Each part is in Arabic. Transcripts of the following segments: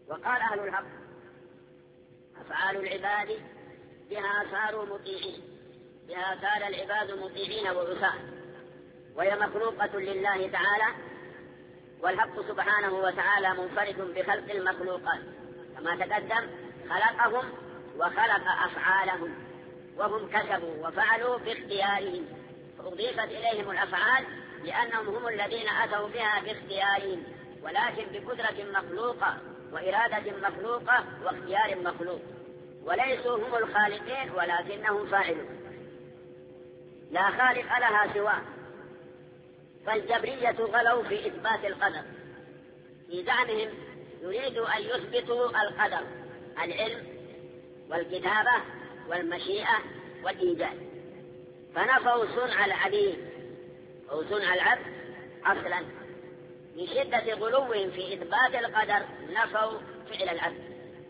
وقال أهل الحق: أفعال العباد بها صاروا مطيعين، بها صار العباد مطيعين وعصاة، وهي مخلوقة لله تعالى، والحق سبحانه وتعالى منفرد بخلق المخلوقات كما تقدم، خلقهم وخلق أفعالهم، وهم كسبوا وفعلوا باختيارهم، فأضيفت إليهم الأفعال لأنهم هم الذين أتوا بها باختيارهم، ولكن بقدرة مخلوقة وإرادة مخلوقة واختيار مخلوق، وليسوا هم الخالقين ولكنهم فاعلون، لا خالق لها سواه. فالجبرية غلوا في إثبات القدر، في زعمهم يريدوا أن يثبتوا القدر، العلم والكتابة والمشيئة والإيجاد، فنفوا صنع العبيد أو صنع العبد أصلا. من شدة غلوهم في إثبات القدر نفوا فعل العبد،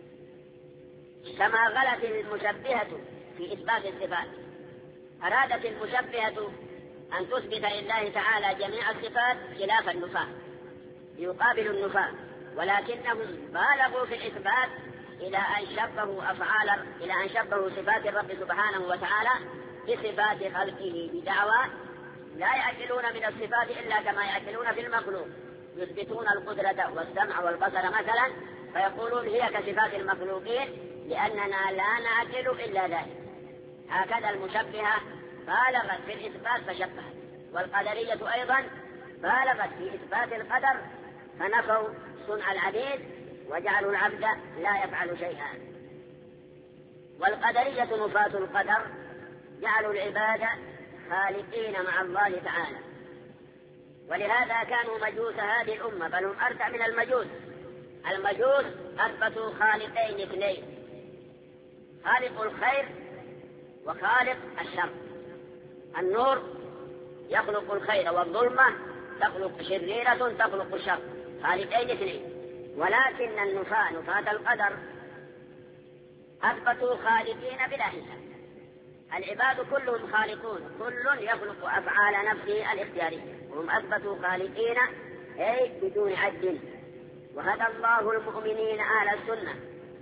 كما غلت المشبهة في إثبات الصفات. أرادت المشبهة أن تثبت لله تعالى جميع الصفات خلاف النفاة، يقابل النفاة، ولكنهم بالغوا في الإثبات إلى أن شبهوا صفات الرب سبحانه وتعالى بصفات خلقه، بدعوى لا يعقلون من الصفات إلا كما يعقلون في المخلوق، يثبتون القدرة والسمع والبصر مثلا، فيقولون هي كصفات المخلوقين لأننا لا نعقل إلا ذلك. هكذا المشبهة بالغت في الإثبات فشبهت، والقدرية أيضا بالغت في إثبات القدر فنفوا صنع العبيد وجعلوا العبد لا يفعل شيئا. والقدرية نفاة القدر جعلوا العباد خالقين مع الله تعالى، ولهذا كانوا مجوس هذه الأمة، بل هم أرجع من المجوس. المجوس أثبتوا خالقين اثنين: خالق الخير وخالق الشر. النور يخلق الخير، والظلمة تخلق شريرة تخلق الشر، خالقين اثنين. ولكن النفاة نفاة القدر أثبتوا خالقين بلا حساب. العباد كلهم خالقون، كل يخلق أفعال نفسه الاختيارية، وهم أثبتوا خالقين أي بدون عد. وهدى الله المؤمنين أهل السنة.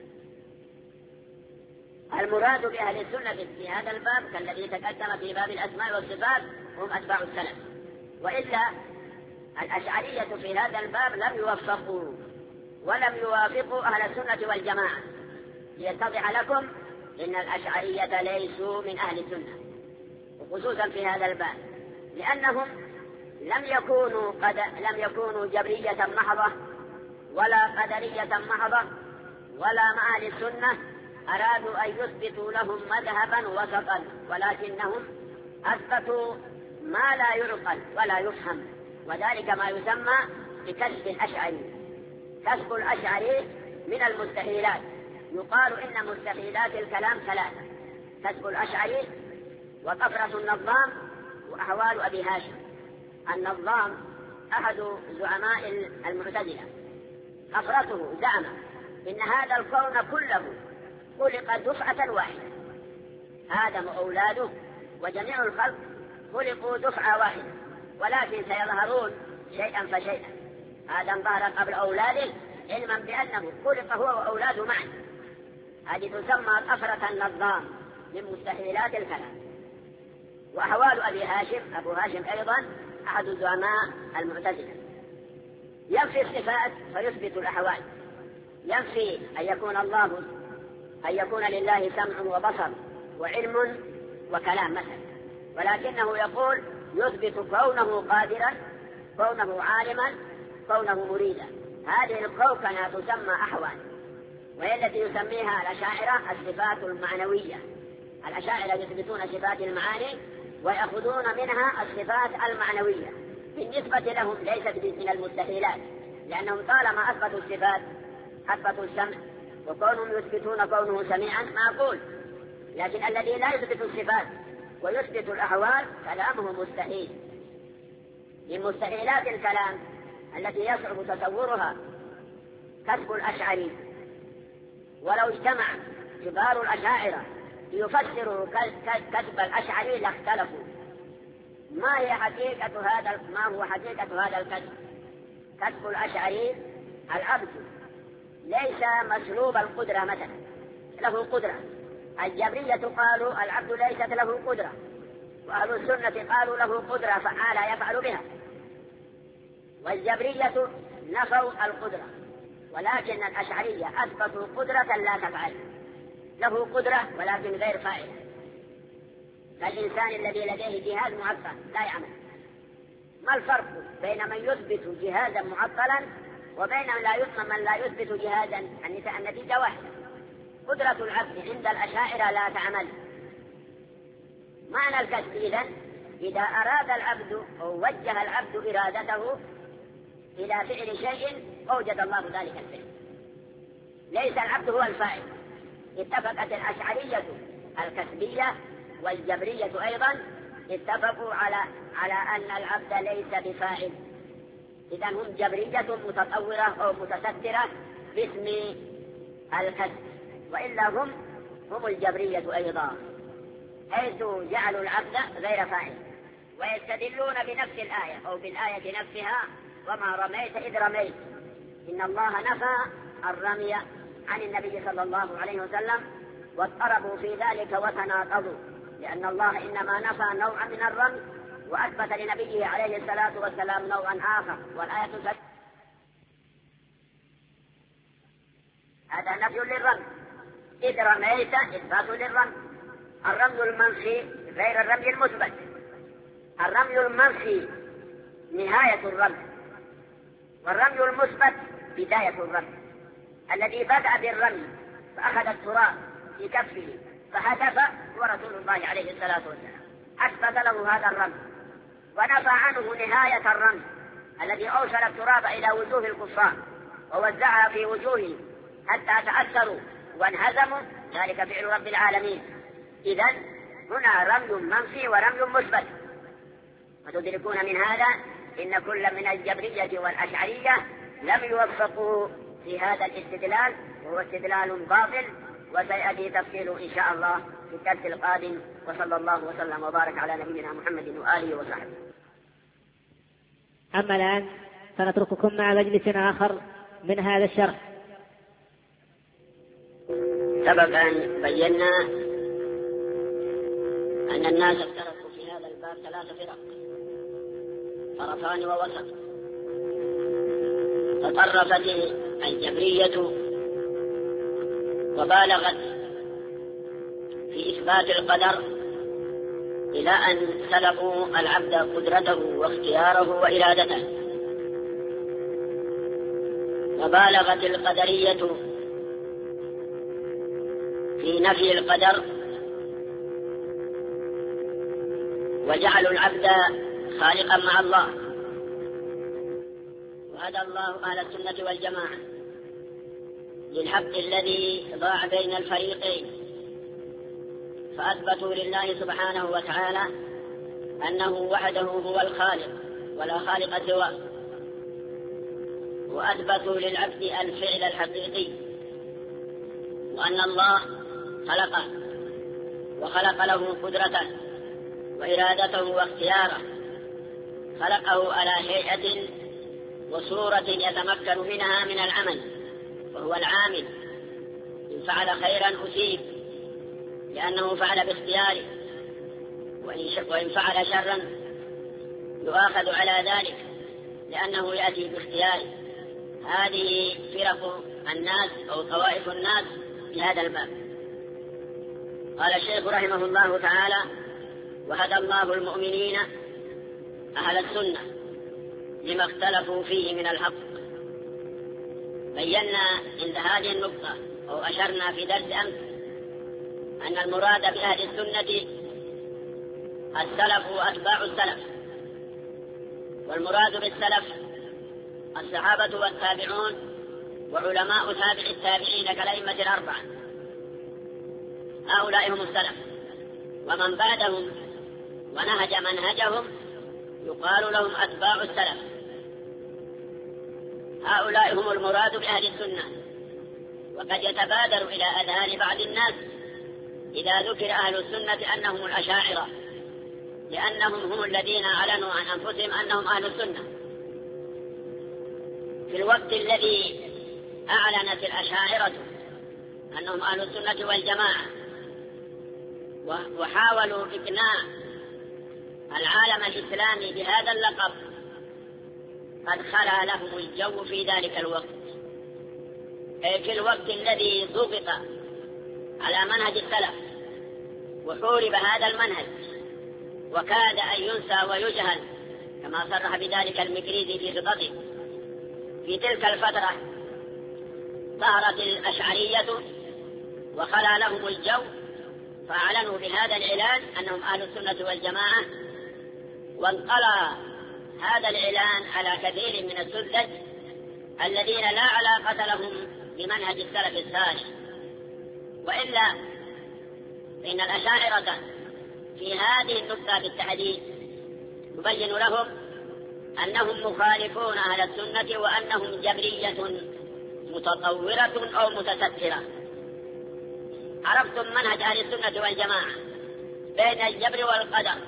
المراد بأهل السنة في هذا الباب كالذي تقدم في باب الأسماء والصفات هم أتباع السلف، وإلا الأشعرية في هذا الباب لم يوفقوا ولم يوافقوا أهل السنة والجماعة. ليتضح لكم إن الأشعرية ليسوا من أهل السنة، وخصوصا في هذا الباب، لأنهم لم يكونوا جبرية محضة ولا قدرية محضة ولا مع أهل السنة أرادوا أن يثبتوا لهم مذهبا وسطا، ولكنهم أثبتوا ما لا يعقل ولا يفهم، وذلك ما يسمى بكسب الأشعري. كسب الأشعري من المستحيلات، يقال إن مستحيلات الكلام ثلاثة: كسب الأشعري وطفرة النظام وأحوال أبي هاشم. النظام أحد زعماء المعتزلة، طفرته زعم إن هذا الكون كله خلق دفعة واحدة، آدم وأولاده وجميع الخلق خلقوا دفعة واحدة، ولكن سيظهرون شيئا فشيئا. آدم ظهر قبل أولاده علما بأنه خلق هو وأولاده معا. هذه تسمى طفرة النظام من مستحيلات الكلام. وأحوال أبي هاشم، أبو هاشم أيضا أحد زعماء المعتزلة، ينفي الصفات فيثبت الأحوال، ينفي أن يكون لله سمع وبصر وعلم وكلام مثلا، ولكنه يقول يثبت كونه قادرا، كونه عالما، كونه مريدا. هذه الكوكنة تسمى أحوال، وهي التي يسميها الأشاعرة الصفات المعنوية. الأشاعرة يثبتون صفات المعاني ويأخذون منها الصفات المعنوية، بالنسبة لهم ليست من المستحيلات، لأنهم طالما أثبتوا الصفات أثبتوا السمع، وكونهم يثبتون كونه سميعا معقول. لكن الذي لا يثبت الصفات ويثبت الأحوال كلامه مستحيل. من مستحيلات الكلام التي يصعب تصورها كسب الأشعري، ولو اجتمع كبار الأشاعرة ليفسروا كسب الأشعري لاختلفوا. ما هو حقيقة هذا الكسب؟ كسب الأشعري: العبد ليس مسلوب القدرة مثلا، له قدرة. الجبرية قالوا العبد ليست له قدرة، وأهل السنة قالوا له قدرة فعالة يفعل بها. والجبرية نفوا القدرة، ولكن الأشعرية أثبتوا قدرة لا تفعل، له قدرة ولكن غير فاعل، كالإنسان الذي لديه جهاز معطل لا يعمل. ما الفرق بين من يثبت جهازا معطلا وبين من لا يثبت جهازا؟ النتيجة واحدة، قدرة العبد عند الأشاعرة لا تعمل. معنى الكسب إذا أراد العبد أو وجه العبد إرادته إلى فعل شيء أوجد الله ذلك الفعل، ليس العبد هو الفاعل. اتفقت الأشعرية الكسبية والجبرية أيضا اتفقوا على أن العبد ليس بفاعل. إذن هم جبرية متطورة أو متسترة باسم الكسب، وإلا هم الجبرية أيضا، حيث جعلوا العبد غير فاعل، ويستدلون بنفس الآية أو بالآية نفسها: وما رميت إذ رميت. إن الله نفى الرمي عن النبي صلى الله عليه وسلم، واضطربوا في ذلك وتناقضوا، لأن الله إنما نفى نوعا من الرمي وأثبت لنبيه عليه الصلاة والسلام نوعا آخر، والآية هذا نفي للرمي. إذ رميت إثبات للرمي. الرمي المنفي غير الرمي المثبت. الرمي المنفي نهاية الرمي، والرمي المثبت بداية الرمي. الذي بدأ بالرمي فأخذ التراب في كفه فهدف هو رسول الله عليه الصلاة والسلام، أثبت له هذا الرمي، ونفى عنه نهاية الرمي الذي أوصل التراب إلى وجوه الكفار ووزعها في وجوههم حتى تأثروا وانهزموا، ذلك فعل رب العالمين. إذن هنا رمي منفي ورمي مثبت. وتدركون من هذا إن كل من الجبرية والأشعرية لم يوفقوا في هذا الاستدلال، وهو استدلال باطل، وسيأتي تفصيله إن شاء الله في الدرس القادم. وصلى الله وسلم وبارك على نبينا محمد وآله وصحبه. أما الآن فنترككم مع مجلس آخر من هذا الشرح. سبق أن بينا أن الناس افترقوا في هذا الباب 3 فرق، طرفان ووسط. تطرفت الجبرية وبالغت في إثبات القدر إلى أن سلبوا العبد قدرته واختياره وإرادته، وبالغت القدرية في نفي القدر وجعلوا العبد خالقا مع الله. وهدى الله أهل السنة والجماعة للحق الذي ضاع بين الفريقين، فأثبتوا لله سبحانه وتعالى أنه وحده هو الخالق ولا خالق سواه، وأثبتوا للعبد الفعل الحقيقي، وأن الله خلقه وخلق له قدرته وإرادته واختياره، خلقه على هيئة وصورة يتمكن منها من العمل، وهو العامل. إن فعل خيرا أثيب لأنه فعل باختياره، وإن فعل شرا يؤاخذ على ذلك لأنه يأتي باختياره. هذه فرق الناس أو طوائف الناس في هذا الباب. قال الشيخ رحمه الله تعالى: وهدى الله المؤمنين أهل السنة لما اختلفوا فيه من الحق. بينا عند هذه النقطة أو أشرنا في درس أمس أن المراد بأهل السنة السلف وأتباع السلف، والمراد بالسلف الصحابة والتابعون وعلماء تابع التابعين كالأئمة الأربعة، هؤلاء هم السلف. ومن بعدهم ونهج منهجهم يقال لهم أتباع السلف. هؤلاء هم المراد بأهل السنة. وقد يتبادر إلى أذهان بعض الناس إذا ذكر أهل السنة أنهم الأشاعرة، لأنهم هم الذين أعلنوا عن أنفسهم أنهم أهل السنة، في الوقت الذي أعلنت الأشاعرة أنهم أهل السنة والجماعة وحاولوا إقناع العالم الإسلامي بهذا اللقب، قد خلا لهم الجو في ذلك الوقت، أي في الوقت الذي ضبط على منهج السلف وحورب هذا المنهج وكاد أن ينسى ويجهل، كما صرح بذلك المكريزي في خطته. في تلك الفترة ظهرت الأشعرية وخلا لهم الجو، فأعلنوا بهذا الإعلان أنهم أهل السنة والجماعة، وانطلى هذا الإعلان على كثير من السذج الذين لا علاقة لهم بمنهج السلف الصالح. وإلا فإن الأشاعرة في هذه النقطة بالتحديد يبين لهم أنهم مخالفون أهل السنة وأنهم جبرية متطورة أو متسترة. عرفتم منهج أهل السنة والجماعة بين الجبر والقدر،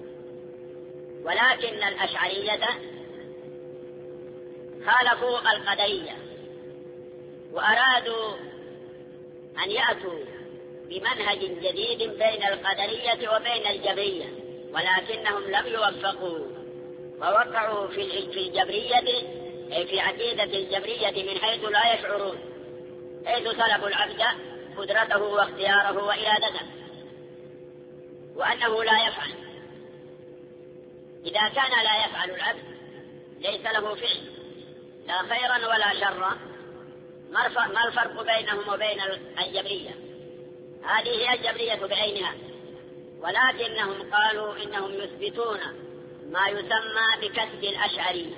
ولكن الأشعرية خالفوا القدرية وأرادوا أن يأتوا بمنهج جديد بين القدرية وبين الجبرية، ولكنهم لم يوفقوا ووقعوا في الجبرية، أي في عقيدة الجبرية من حيث لا يشعرون، حيث سلبوا العبد قدرته واختياره وإرادته، وأنه لا يفعل. إذا كان لا يفعل العبد ليس له فعل لا خيرا ولا شرا، ما الفرق بينهم وبين الجبرية؟ هذه هي الجبرية بعينها، ولكنهم قالوا إنهم يثبتون ما يسمى بكسب الأشعري.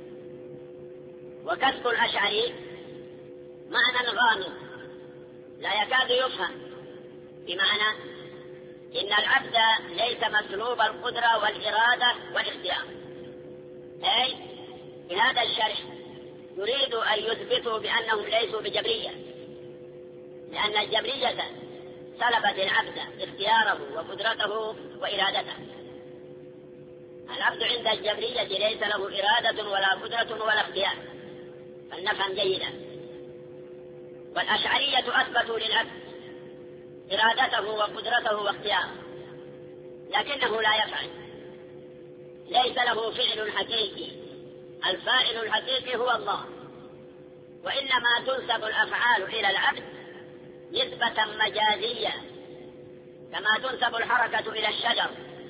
وكسب الأشعري معنى غامض لا يكاد يفهم، بمعنى إن العبد ليس مسلوب القدرة والإرادة والاختيار. أي بهذا الشرح يريد أن يثبتوا بأنهم ليسوا بجبرية، لأن الجبرية سلبت العبد اختياره وقدرته وإرادته. العبد عند الجبرية ليس له إرادة ولا قدرة ولا اختيار، فلنفهم جيدا. والأشعرية أثبتوا للعبد إرادته وقدرته واختياره، لكنه لا يفعل، ليس له فعل حقيقي. الفاعل الحقيقي هو الله، وإنما تنسب الأفعال إلى العبد نسبة مجازية، كما تنسب الحركة إلى الشجر.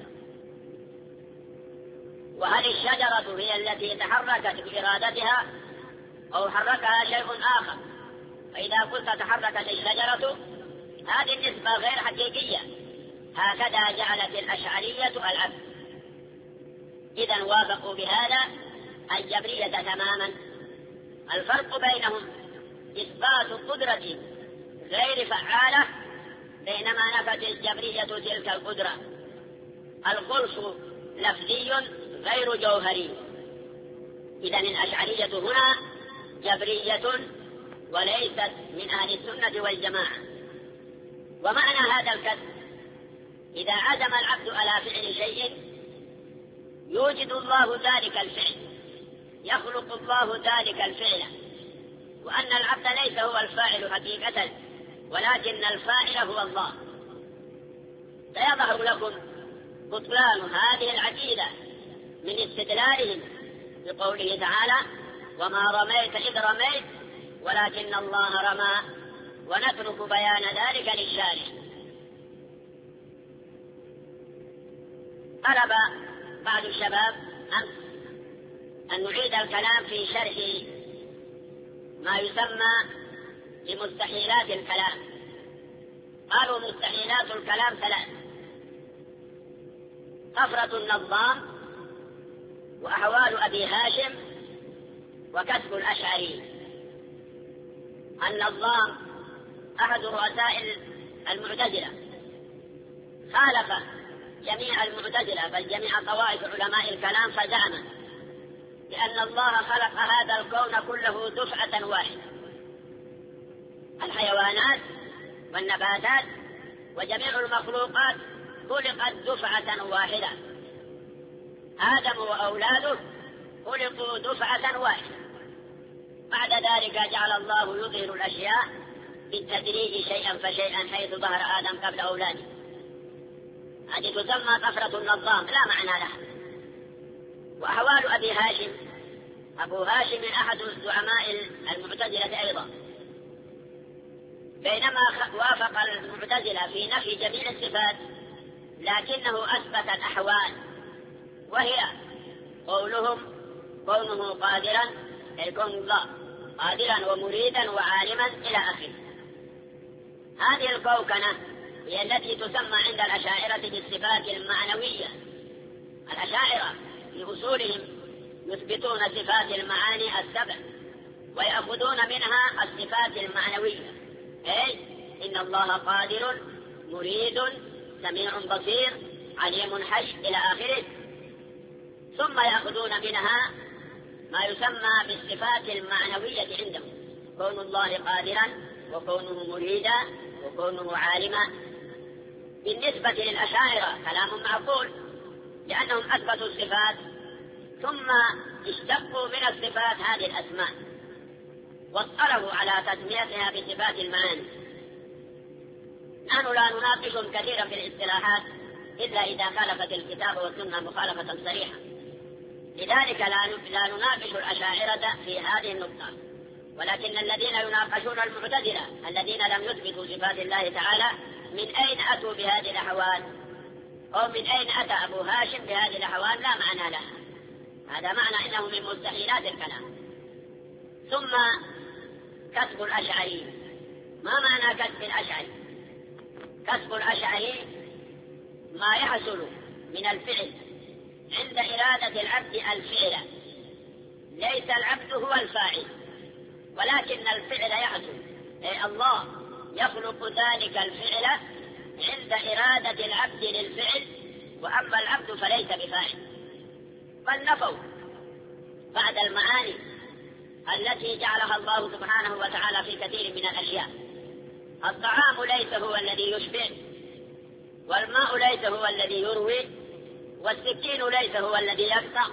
وهل الشجرة هي التي تحركت بإرادتها أو حركها شيء آخر؟ فإذا قلت تحركت الشجرة هذه النسبة غير حقيقية. هكذا جعلت الأشعرية العبد. إذن وافقوا بهذا الجبرية تماما. الفرق بينهم إثبات قدرة غير فعالة، بينما نفت الجبرية تلك القدرة. الخلف لفظي غير جوهري. إذن الأشعرية هنا جبرية وليست من أهل السنة والجماعة. ومعنى هذا الكسب إذا عزم العبد على فعل شيء يوجد الله ذلك الفعل، يخلق الله ذلك الفعل، وأن العبد ليس هو الفاعل حقيقة، ولكن الفاعل هو الله. سيظهر لكم بطلان هذه العقيدة من استدلالهم بقوله تعالى: وما رميت إذ رميت ولكن الله رمى، ونترك بيان ذلك للشارع. طلب بعض الشباب أمس أن نعيد الكلام في شرح ما يسمى بمستحيلات الكلام. قالوا مستحيلات الكلام ثلاث: طفرة النظام، وأحوال أبي هاشم، وكسب الأشعري. النظام أحد رؤساء المعتزلة، خالف جميع المعتزلة بل جميع طوائف علماء الكلام، فزعم بأن الله خلق هذا الكون كله دفعة واحدة. الحيوانات والنباتات وجميع المخلوقات خلقت دفعة واحدة. آدم وأولاده خلقوا دفعة واحدة. بعد ذلك جعل الله يظهر الأشياء بالتدريج شيئا فشيئا حيث ظهر آدم قبل أولاده. هذه تسمى طفرة النظام لا معنى لها. وأحوال أبي هاشم، أبو هاشم من أحد زعماء المعتزلة أيضا، بينما وافق المعتزلة في نفي جميع الصفات لكنه أثبت الأحوال، وهي قولهم كونه قادرا، أي كون الله قادرا ومريدا وعالما إلى آخره. هذه الكوكنة هي التي تسمى عند الأشاعرة بالصفات المعنوية. الأشاعرة في أصولهم يثبتون صفات المعاني السبع ويأخذون منها الصفات المعنوية، أي إن الله قادر مريد سميع بصير عليم حي إلى آخره. ثم يأخذون منها ما يسمى بالصفات المعنوية عندهم، كون الله قادرا وكونه مريدا وكونه عالما. بالنسبة للأشاعرة كلام معقول، لأنهم أثبتوا الصفات ثم اشتقوا من الصفات هذه الأسماء واصطلحوا على تسميتها بصفات المعاني. نحن لا نناقش كثيرا في الاصطلاحات إلا إذا خالفت الكتاب والسنة مخالفة صريحة، لذلك لا نناقش الأشاعرة في هذه النقطة. ولكن الذين يناقشون المعتزلة الذين لم يثبتوا صفات الله تعالى من أين أتوا بهذه الأحوال، أو من أين أتى أبو هاشم بهذه الأحوال لا معنى لها. هذا معنى إنه من مستحيلات الكلام. ثم كسب الأشعري، ما معنى كسب الأشعري؟ كسب الأشعري ما يحصل من الفعل عند إرادة العبد الفعل، ليس العبد هو الفاعل ولكن الفعل يحصل، أي الله يخلق ذلك الفعل عند إرادة العبد للفعل، وأما العبد فليس بفاعل. بل نفوا بعد المعاني التي جعلها الله سبحانه وتعالى في كثير من الأشياء. الطعام ليس هو الذي يشبع، والماء ليس هو الذي يروي، والسكين ليس هو الذي يقطع،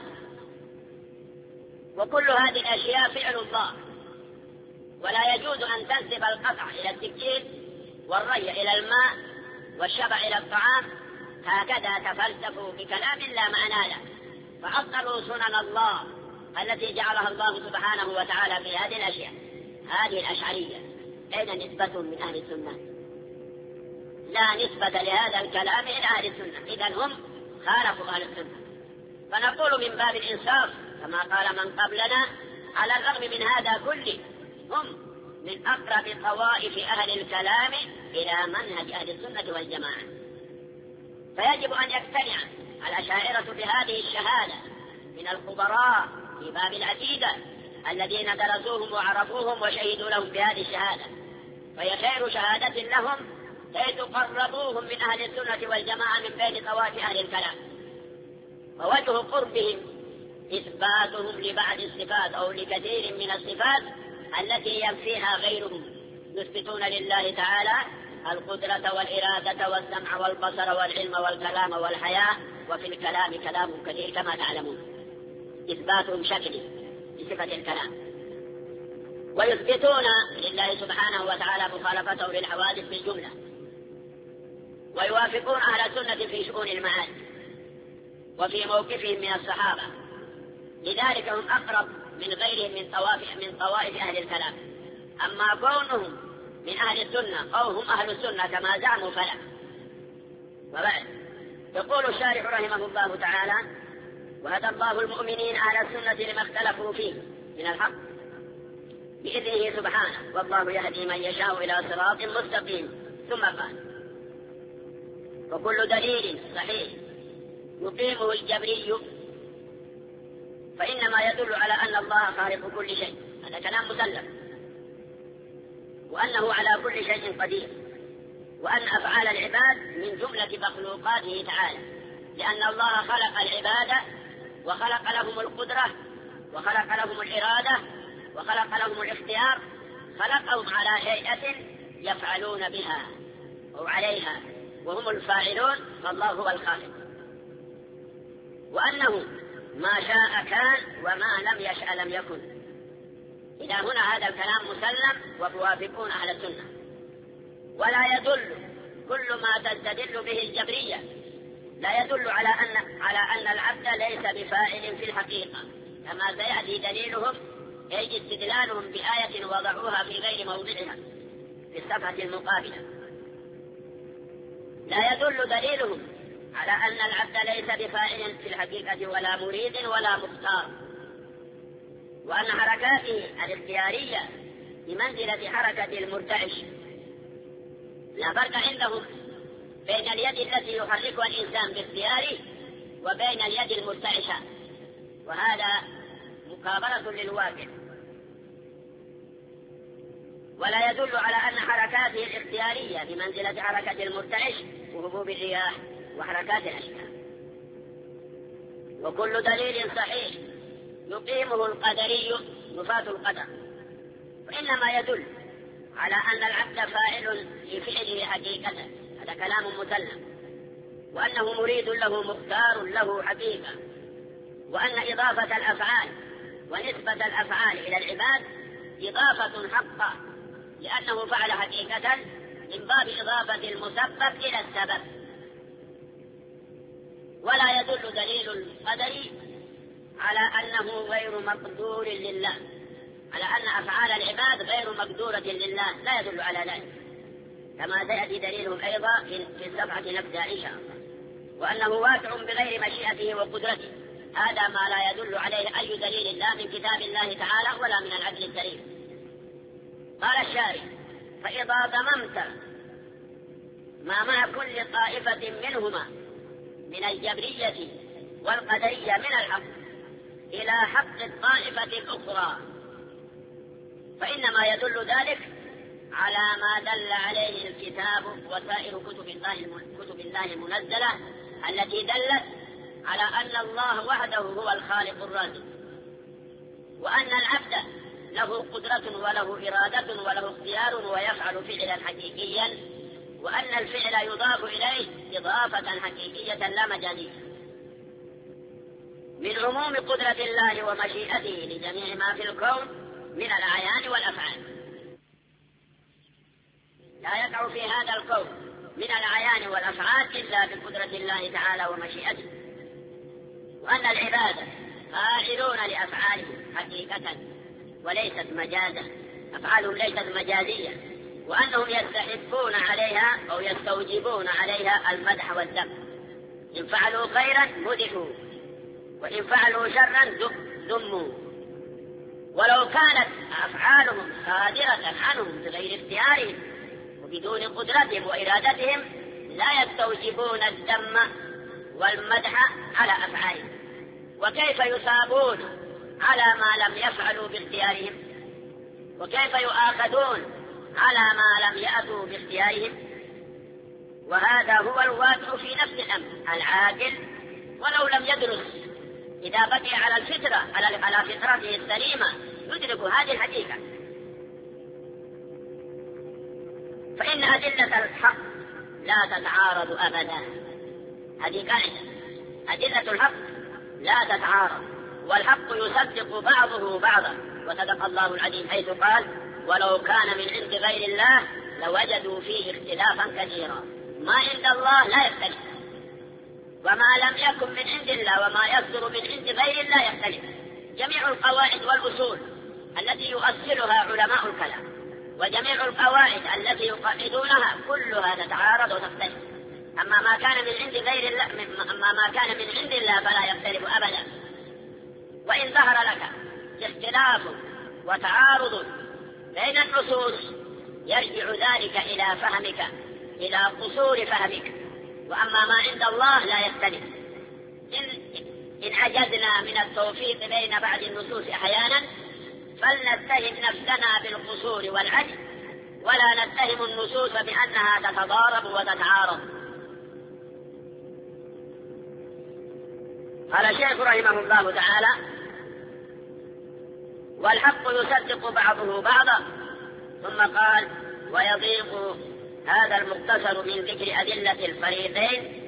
وكل هذه الأشياء فعل الله. ولا يجوز أن تنسب القطع إلى السكين والري إلى الماء والشبع إلى الطعام. هكذا تفلسفوا بكلام لا معنى له، فعطلوا سنن الله التي جعلها الله سبحانه وتعالى في هذه الأشياء. هذه الأشعرية أين نسبة من أهل السنة؟ لا نسبة لهذا الكلام إلى أهل السنة، إذن هم خالفوا أهل السنة. فنقول من باب الإنصاف كما قال من قبلنا، على الرغم من هذا كله هم من أقرب طوائف أهل الكلام إلى منهج أهل السنة والجماعة. فيجب أن يقتنع الأشاعرة بهذه الشهادة من الخبراء في باب العقيدة الذين درسوهم وعرفوهم وشهدوا لهم بهذه الشهادة، فهي خير شهادة لهم كي تقربوهم من أهل السنة والجماعة من بين طوائف أهل الكلام. ووجه قربهم إثباتهم لبعض الصفات أو لكثير من الصفات التي ينفيها غيرهم. يثبتون لله تعالى القدرة والإرادة والسمع والبصر والعلم والكلام والحياة، وفي الكلام كلام كثير كما تعلمون، إثباتهم شكلي بصفة الكلام. ويثبتون لله سبحانه وتعالى مخالفته للحوادث بالجملة، ويوافقون أهل السنة في شؤون المعاني وفي موقفهم من الصحابة، لذلك هم أقرب من غيرهم من طوائف أهل الكلام. أما كونهم من أهل السنة أو هم أهل السنة كما زعموا فلا. وبعد يقول الشارح رحمه الله تعالى: وهدى الله المؤمنين أهل السنة لما اختلفوا فيه من الحق بإذنه سبحانه، والله يهدي من يشاء إلى صراط مستقيم. ثم قال: وكل دليل صحيح يقيمه الجبري فإنما يدل على أن الله خالق كل شيء، هذا كلام مسلم، وأنه على كل شيء قدير، وأن أفعال العباد من جملة مخلوقاته تعالى، لأن الله خلق العباد وخلق لهم القدرة وخلق لهم الإرادة وخلق لهم الاختيار، خلقهم على هيئة يفعلون بها أو عليها، وهم الفاعلون، فالله هو الخالق. وأنه ما شاء كان وما لم يشأ لم يكن، إلى هنا هذا الكلام مسلم وتوافقون أهل السنة. ولا يدل كل ما تستدل به الجبرية لا يدل على أن العبد ليس بفاعل في الحقيقة، كما سيأتي دليلهم أي استدلالهم بآية وضعوها في غير موضعها في الصفحة المقابلة. لا يدل دليلهم على أن العبد ليس بفاعل في الحقيقة ولا مريد ولا مختار، وأن حركاته الاختيارية بمنزلة حركة المرتعش. لا فرق عندهم بين اليد التي يحركها الإنسان باختياره وبين اليد المرتعشة، وهذا مكابرة للواقع. ولا يدل على أن حركاته الاختيارية بمنزلة حركة المرتعش وهبوب الرياح وحركات الأشياء. وكل دليل صحيح يقيمه القدري نفاة القدر، فإنما يدل على أن العبد فاعل في فعله حقيقة، هذا كلام مسلم، وأنه مريد له مختار له حقيقة، وأن إضافة الأفعال ونسبة الأفعال إلى العباد إضافة حقة، لأنه فعل حقيقة من باب إضافة المسبب إلى السبب. ولا يدل دليل القدر على أنه غير مقدور لله، على أن أفعال العباد غير مقدورة لله، لا يدل على ذلك، كما سيأتي دليلهم أيضا في الصفحة نفسها إن شاء الله. وأنه واقع بغير مشيئته وقدرته، هذا ما لا يدل عليه أي دليل لا من كتاب الله تعالى ولا من العدل السليم. قال الشارع: فإذا ضممت ما مع كل طائفة منهما من الجبرية والقدرية من الحق إلى حق الطائفة الأخرى، فإنما يدل ذلك على ما دل عليه الكتاب وسائر كتب الله المنزلة التي دلت على أن الله وحده هو الخالق الرازق، وأن العبد له قدرة وله إرادة وله اختيار ويفعل فعلا حقيقيا، وأن الفعل يضاف إليه إضافة حقيقية لا مجازية. من عموم قدرة الله ومشيئته لجميع ما في الكون من الأعيان والأفعال، لا يقع في هذا الكون من الأعيان والأفعال إلا بقدرة الله تعالى ومشيئته، وأن العباد فاعلون لأفعالهم حقيقة وليست مجازا، أفعالهم ليست مجازية، وأنهم يستحقون عليها أو يستوجبون عليها المدح والذم. إن فعلوا خيرا مدحوا، وإن فعلوا شرا ذموا. ولو كانت أفعالهم صادرة عنهم بغير اختيارهم وبدون قدرتهم وإرادتهم لا يستوجبون الذم والمدح على أفعالهم، وكيف يثابون على ما لم يفعلوا باختيارهم؟ وكيف يؤاخذون على ما لم يأتوا باختيارهم؟ وهذا هو الواقع في نفس الأمر. العاقل ولو لم يدرس إذا بقي على الفطرة على فطرته السليمة يدرك هذه الحقيقة. فإن أدلة الحق لا تتعارض أبدا، هذه قاعدة، أدلة الحق لا تتعارض، والحق يصدق بعضه بعضا. وصدق الله العظيم حيث قال: ولو كان من عند غير الله لوجدوا فيه اختلافا كثيرا. ما عند الله لا يختلف، وما لم يكن من عند الله وما يصدر من عند غير الله يختلف. جميع القواعد والأصول التي يؤصلها علماء الكلام وجميع القواعد التي يقعدونها كلها تتعارض وتختلف. أما ما كان من عند غير الله فلا يختلف أبدا. وإن ظهر لك اختلاف وتعارض بين النصوص يرجع ذلك إلى فهمك، إلى قصور فهمك. وأما ما عند الله لا يختلف. إن عجزنا من التوفيق بين بعض النصوص أحيانا فلنتهم نفسنا بالقصور والعجز، ولا نتهم النصوص بأنها تتضارب وتتعارض. قال الشيخ رحمه الله تعالى: والحق يصدق بعضه بعضا. ثم قال: ويضيق هذا المختصر من ذكر أدلة الفريقين،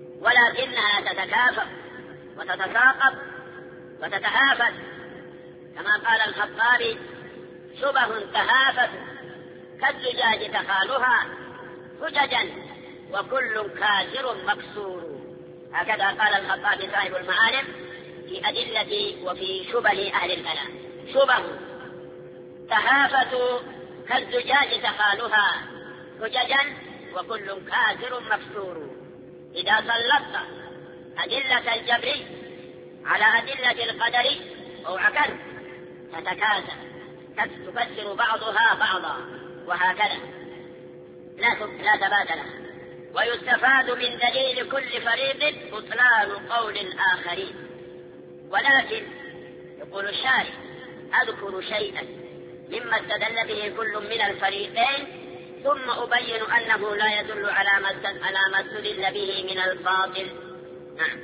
ولكنها تتكافأ وتتساقط وتتآفت، كما قال الخطابي: شبه تهافت كالزجاج تخالها حججا وكل كاسر مكسور. هكذا قال الخطابي صاحب المعالم في أدلة وفي شبه أهل الكلام: شبه تهافت كالزجاج تخالها حججا وكل كاسر مكسور. إذا سلطت أدلة الجبر على أدلة القدر أو عكس تتكاثر تكسر بعضها بعضا، وهكذا لا تبادل. ويستفاد من دليل كل فريق بطلان قول الآخرين. ولكن يقول الشارع: أذكر شيئا مما استدل به كل من الفريقين ثم أبين أنه لا يدل على ما استدل به من الباطل. نعم.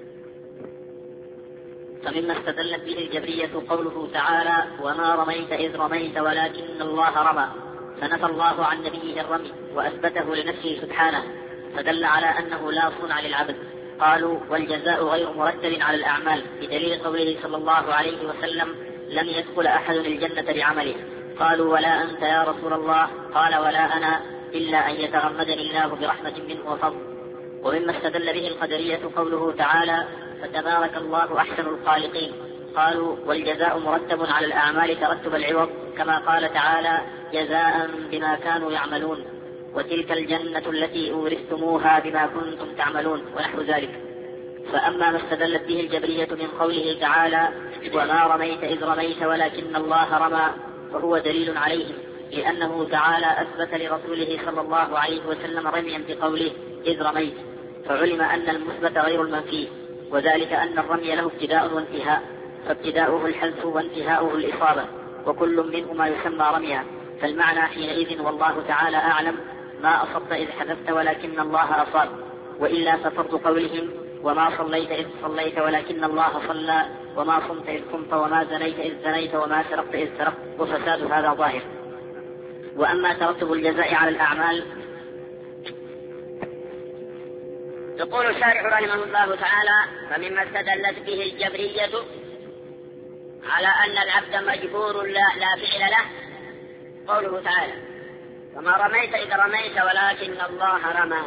فمما استدلت به الجبرية قوله تعالى: وما رميت إذ رميت ولكن الله رمى، فنفى الله عن نبيه الرمي وأثبته لنفسه سبحانه، فدل على أنه لا صنع للعبد. قالوا: والجزاء غير مرتب على الأعمال، بدليل قوله صلى الله عليه وسلم: لم يدخل أحد الجنة بعمله. قالوا: ولا أنت يا رسول الله؟ قال: ولا أنا، إلا أن يتغمدني الله برحمة منه وفضل. ومما استدل به القدرية قوله تعالى: فتبارك الله أحسن الخالقين. قالوا: والجزاء مرتب على الأعمال ترتب العوض، كما قال تعالى: جزاء بما كانوا يعملون، وتلك الجنة التي أورثتموها بما كنتم تعملون، ونحو ذلك. فأما ما استدلت به الجبرية من قوله تعالى: وما رميت إذ رميت ولكن الله رمى، فهو دليل عليهم، لأنه تعالى أثبت لرسوله صلى الله عليه وسلم رميا بقوله: إذ رميت، فعلم أن المثبت غير المنفي، وذلك أن الرمي له ابتداء وانتهاء، فابتداؤه الحذف وانتهاؤه الإصابة، وكل منهما يسمى رميا. فالمعنى حينئذ والله تعالى أعلم: ما أصبت إذ حذفت ولكن الله أصاب. وإلا ففرض قولهم: وما صليت إذ صليت ولكن الله صلى، وما صمت إذ صمت، وما زنيت إذ زنيت، وما سرقت إذ سرقت، وفساد هذا ظاهر. وأما ترتب الجزاء على الأعمال، يقول الشارح رحمه الله تعالى: فمما استدلت به الجبرية على أن العبد مجبور لا فعل له قوله تعالى: وما رميت إذ رميت ولكن الله رمى.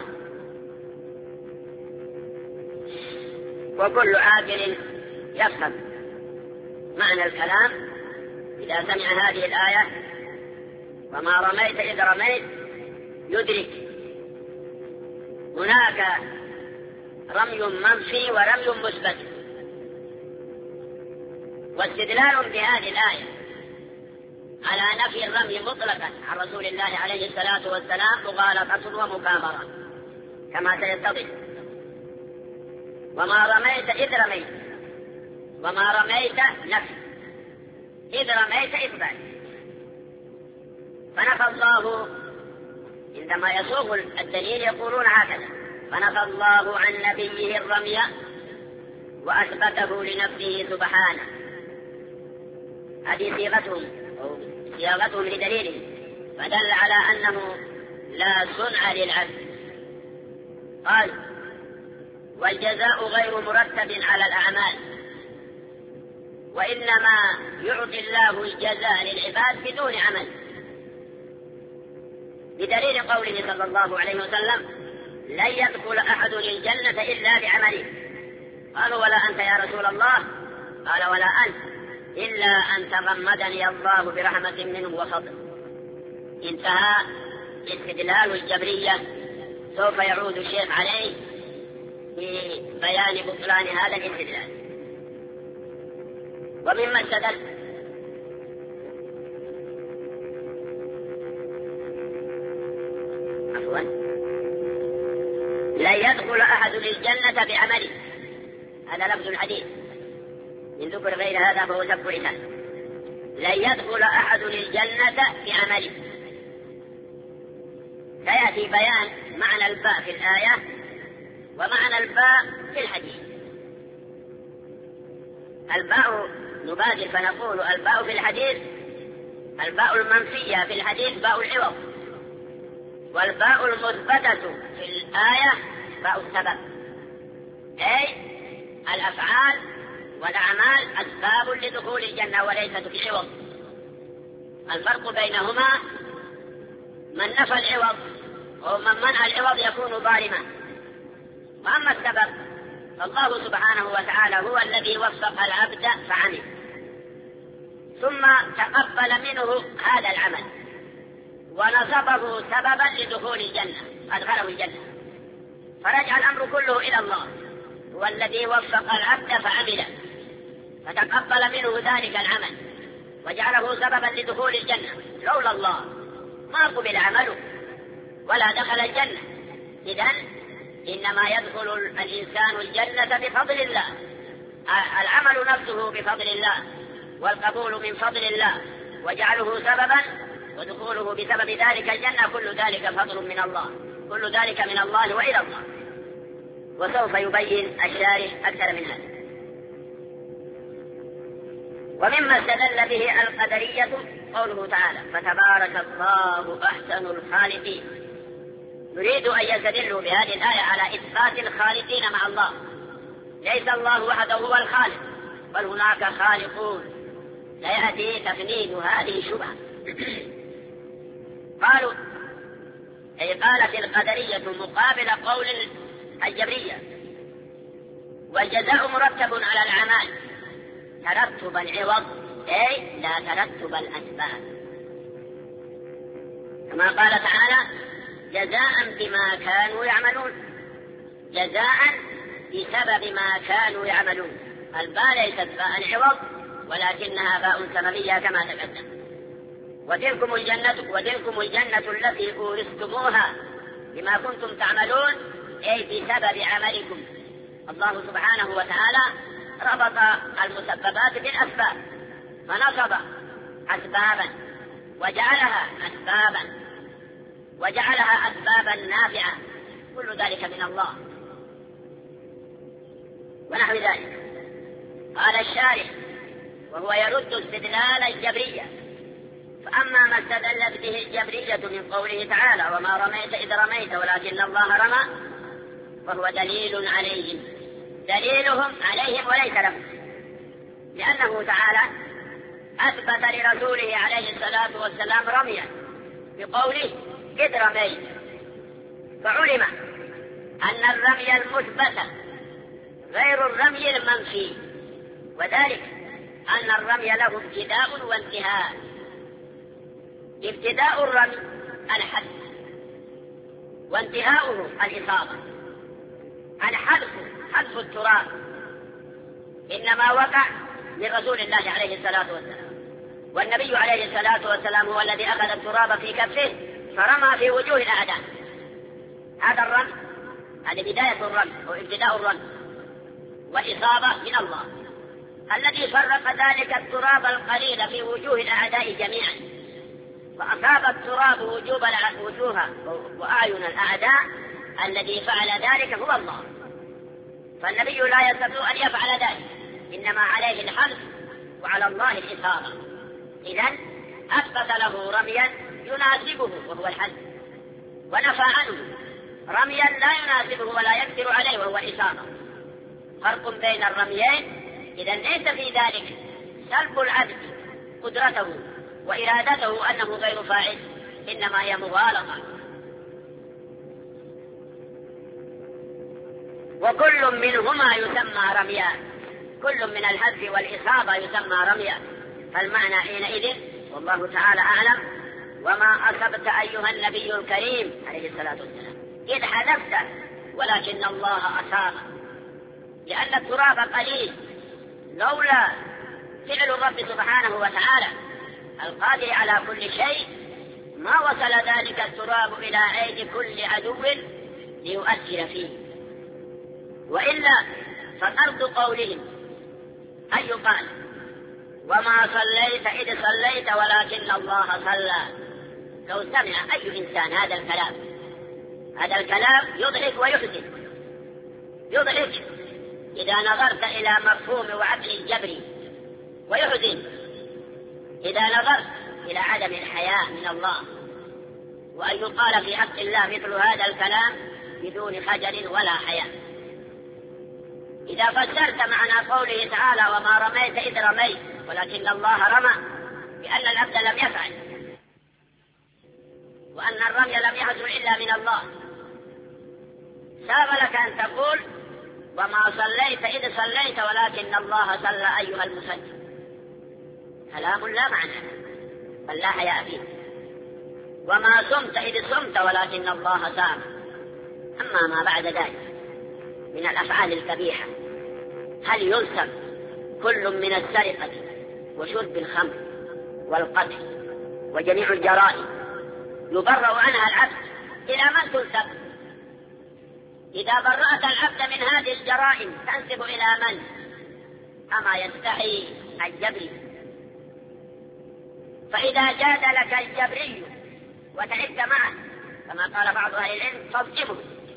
وكل عاقل يفهم معنى الكلام إذا سمع هذه الآية: وما رميت إذ رميت، يدرك هناك رمي منفي ورمي مثبت. واستدلال بهذه الآية على نفي الرمي مطلقا عن رسول الله عليه الصلاة والسلام مغالطة ومكابرة كما سيتضح. وما رميت إذ رميت، وما رميت نفي، إذ رميت إثبات. فنفى الله، عندما يسوق الدليل يقولون هكذا: فنفى الله عن نبيه الرمي وأثبته لنفسه سبحانه. هذه صياغتهم لدليله، فدل على أنه لا صنع للعبد. قال: والجزاء غير مرتب على الأعمال، وإنما يعطي الله الجزاء للعباد بدون عمل، بدليل قوله صلى الله عليه وسلم: لن يدخل أحد الجنة إلا بعمله. قالوا: ولا أنت يا رسول الله؟ قال: ولا أنت، إلا أن تغمدني الله برحمة منه وفضل. انتهى استدلال الجبرية. سوف يعود الشيخ عليه في بيان بطلان هذا الاستدلال. ومما استدل لن يدخل أحد للجنة بعمله، هذا لفظ الحديث، من ذكر غير هذا فهو سب لسان. لن يدخل أحد للجنة بعمله. سيأتي بيان معنى الباء في الآية ومعنى الباء في الحديث. الباء نبادر فنقول: الباء في الحديث الباء المنفية في الحديث باء العوض، والباء المثبتة في الآية باء السبب، أي الأفعال والأعمال أسباب لدخول الجنة وليست بعوض. الفرق بينهما من نفى العوض ومن منع العوض يكون ظالما. وأما السبب فالله سبحانه وتعالى هو الذي وفق العبد فعمل ثم تقبل منه هذا العمل ونصبه سببا لدخول الجنة أدخله الجنة. فرجع الأمر كله إلى الله، هو الذي وفق العبد فعمل فتقبل منه ذلك العمل وجعله سببا لدخول الجنة. لولا الله ما قبل عمله ولا دخل الجنة. إذن إنما يدخل الإنسان الجنة بفضل الله، العمل نفسه بفضل الله والقبول من فضل الله وجعله سببا ودخوله بسبب ذلك الجنة. كل ذلك فضل من الله، كل ذلك من الله وإلى الله. وسوف يبين الشارح أكثر من هذا. ومما استدل به القدرية قوله تعالى فتبارك الله أحسن الخالقين. يريد أن يستدلوا بهذه الآية على إثبات الخالقين مع الله. ليس الله وحده هو الخالق بل هناك خالقون. لا يأتي تفنيد هذه الشبهة. قالوا أي قالت القدرية مقابل قول الجبرية والجزاء مرتب على الأعمال ترتب العوض أي لا ترتب الأسباب، كما قال تعالى جزاء بما كانوا يعملون، جزاء بسبب ما كانوا يعملون. الباء ليست باء العوض ولكنها باء سببية كما تقدم. وتلكم الجنة التي أورثتموها بما كنتم تعملون أي بسبب عملكم. الله سبحانه وتعالى ربط المسببات بالأسباب فنصب أسبابا وجعلها أسبابا نافعة. كل ذلك من الله ونحو ذلك. قال الشارح وهو يرد استدلال الجبرية. فأما ما استدلت به الجبرية من قوله تعالى وما رميت إذ رميت ولكن الله رمى فهو دليل عليهم، دليلهم عليهم وليس لهم، لأنه تعالى أثبت لرسوله عليه الصلاة والسلام رميا بقوله إذ رميت. فعلم أن الرمي المثبت غير الرمي المنفي، وذلك أن الرمي له ابتداء وانتهاء. ابتداء الرمي الحد وانتهاؤه الإصابة. حذف التراب إنما وقع لرسول الله عليه الصلاة والسلام، والنبي عليه الصلاة والسلام هو الذي أخذ التراب في كفه فرمى في وجوه الأعداء. هذا الرمي، هذه بداية الرمي وابتداء الرمي، والإصابة من الله الذي فرق ذلك التراب القليل في وجوه الأعداء جميعا، فأصاب التراب وجوه وأعين الأعداء. الذي فعل ذلك هو الله، فالنبي لا يستطيع أن يفعل ذلك، إنما عليه الحمد وعلى الله الإصابة. إذن أثبت له رميا يناسبه وهو الحد، ونفى عنه رميا لا يناسبه ولا يقدر عليه وهو الإصابة. فرق بين الرميين. إذن ليس في ذلك سلب العبد قدرته وإرادته أنه غير فاعل، إنما هي مغالطة. وكل منهما يسمى رميا، كل من الهدف والإصابة يسمى رميا. فالمعنى حينئذ والله تعالى أعلم وما أصبت أيها النبي الكريم عليه الصلاة والسلام إذ حذفت ولكن الله أصاب، لأن التراب قليل. لولا فعل الرب سبحانه وتعالى القادر على كل شيء ما وصل ذلك التراب إلى أيدي كل عدو ليؤثر فيه. وإلا فقرض قولهم أن يقال وما صليت إذ صليت ولكن الله صلى. لو سمع أي إنسان هذا الكلام يضحك ويحزن. يضحك إذا نظرت إلى مفهوم وعقل الجبري، ويحزن إذا نظرت إلى عدم الحياء من الله، وأن يقال في حق الله مثل هذا الكلام بدون خجل ولا حياء. إذا فسرت معنى قوله تعالى وما رميت إذ رميت ولكن الله رمى بأن العبد لم يفعل، وأن الرمي لم يحصل إلا من الله، ساب لك أن تقول وما صليت إذ صليت ولكن الله صلى أيها المصلي. كلام لا معنى بل لا حياء فيه. وما صمت إذ صمت ولكن الله صام. أما ما بعد ذلك من الأفعال القبيحة هل ينسب كل من السرقة وشرب الخمر والقتل وجميع الجرائم يبرأ عنها العبد إلى من تنسب؟ إذا برأت العبد من هذه الجرائم تنسب إلى من؟ أما يستحي الجبري؟ فإذا جاد لك الجبري وتعبت معه كما قال بعض أهل العلم فاصجبه،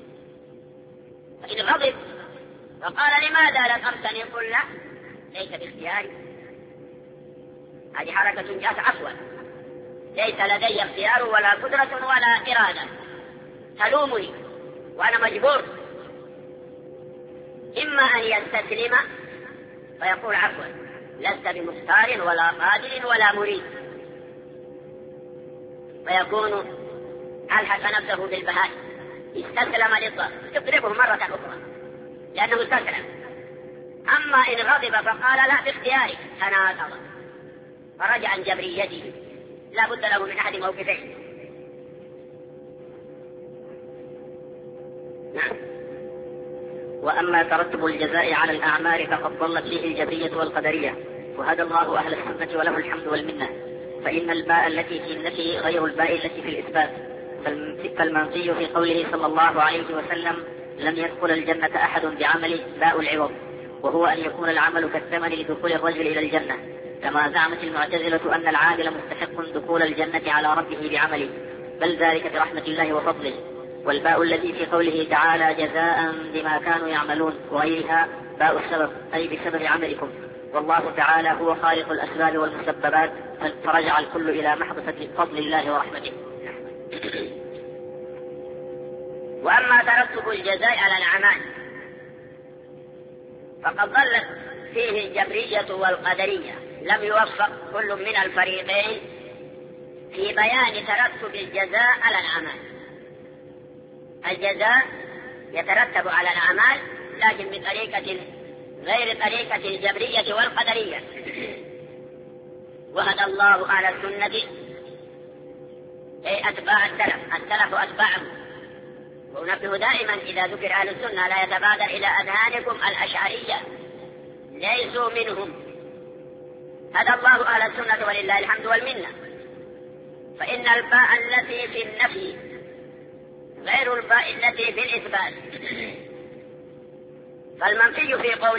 فإن غضب فقال لماذا لقمتني؟ قل له ليس باختياري، هذه حركة جاءت عفوا، ليس لدي اختيار ولا قدرة ولا إرادة، تلومني وأنا مجبور. إما أن يستسلم فيقول عفوا لست بمختار ولا قادر ولا مريد، فيكون ألحق نفسه بالبهائم، استسلم للضرب، يضربه مرة أخرى لأنه استسلم. أما إن غضب فقال لا باختياري تناقض فرجع عن جبريته، لا بد له من أحد موقفين. نعم. وأما ترتب الجزاء على الأعمال فقد ضلت فيه الجبرية والقدرية، وهدى الله أهل السنة وله الحمد والمنة. فإن الباء التي في النفي غير الباء التي في الإثبات، فالمنفي في قوله صلى الله عليه وسلم لم يدخل الجنة أحد بعمله باء العوض، وهو أن يكون العمل كالثمن لدخول الرجل إلى الجنة، كما زعمت المعتزلة أن العامل مستحق دخول الجنة على ربه بعمله، بل ذلك برحمة الله وفضله. والباء التي في قوله تعالى جزاء بما كانوا يعملون وغيرها باء السبب، أي بسبب عملكم، والله تعالى هو خالق الأسباب والمسببات، فرجع الكل إلى محض فضل الله ورحمته. وأما ترتب الجزاء على الأعمال فقد ضلت فيه الجبرية والقدرية، لم يوفق كل من الفريقين في بيان ترتب الجزاء على الأعمال. الجزاء يترتب على الأعمال لكن بطريقة غير طريقة الجبرية والقدرية. وهدى الله أهل السنة أي أتباع السلف أتباعهم. ونبه دائما إذا ذكر أهل السنة لا يتبادر إلى أذهانكم الأشعرية، ليسوا منهم. هدى الله أهل السنة ولله الحمد والمنة. فإن الباء التي في النفي غير الباء التي في الإثبات. فالمنفي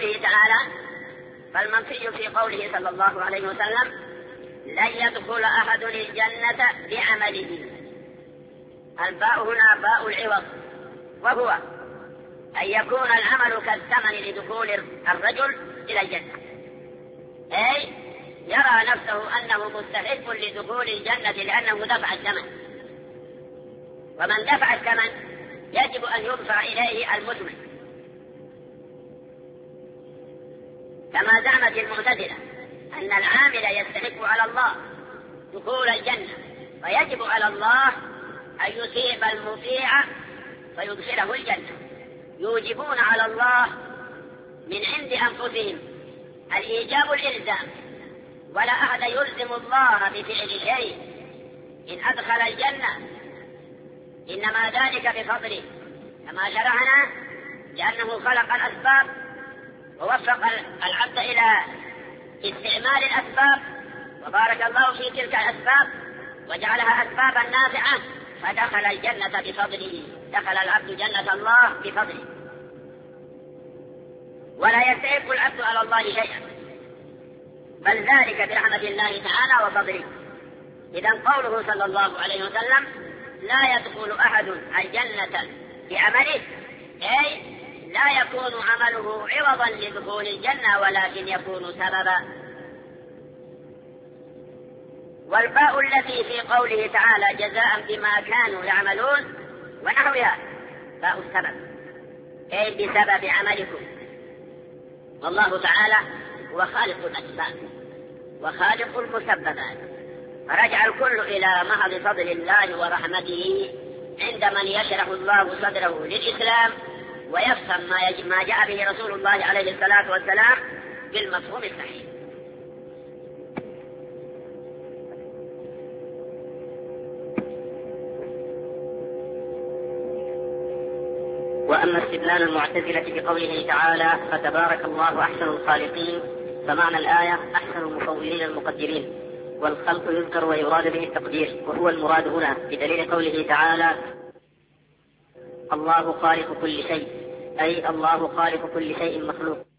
في قوله صلى الله عليه وسلم لن يدخل أحد الجنة بعمله، الباء هنا باء العوض، وهو أن يكون العمل كالثمن لدخول الرجل إلى الجنة، أي يرى نفسه أنه مستحق لدخول الجنة لأنه دفع الثمن، ومن دفع الثمن يجب أن يدفع إليه المثمن، كما زعمت المعتزلة أن العامل يستحق على الله دخول الجنة، فيجب على الله أن يصيب المطيع فيدخله الجنة. يوجبون على الله من عند أنفسهم الإيجاب الإلزام، ولا أحد يلزم الله بفعل شيء إن أدخل الجنة، إنما ذلك بفضله كما شرعنا، لأنه خلق الأسباب ووفق العبد إلى استعمال الأسباب، وبارك الله في تلك الأسباب وجعلها أسبابا نافعة، فدخل الجنة بفضله، دخل العبد جنة الله بفضله، ولا يستحق العبد على الله شيئا، بل ذلك برحمة الله تعالى وفضله. إذا قوله صلى الله عليه وسلم لا يدخل أحد الجنة بعمله، أي لا يكون عمله عوضا لدخول الجنة ولكن يكون سببا. والباء التي في قوله تعالى جزاء بما كانوا يعملون ونحوها باء السبب، أي بسبب عملكم، والله تعالى هو خالق الأسباب وخالق المسببات، فرجع الكل إلى محض فضل الله ورحمته عند من يشرح الله صدره للإسلام ويفهم ما جاء به رسول الله عليه الصلاة والسلام بالمفهوم الصحيح. وأما استدلال المعتزلة بقوله تعالى فتبارك الله أحسن الخالقين، فمعنى الآية أحسن المصورين المقدرين، والخلق يذكر ويراد به التقدير، وهو المراد هنا بدليل قوله تعالى الله خالق كل شيء، أي الله خالق كل شيء مخلوق.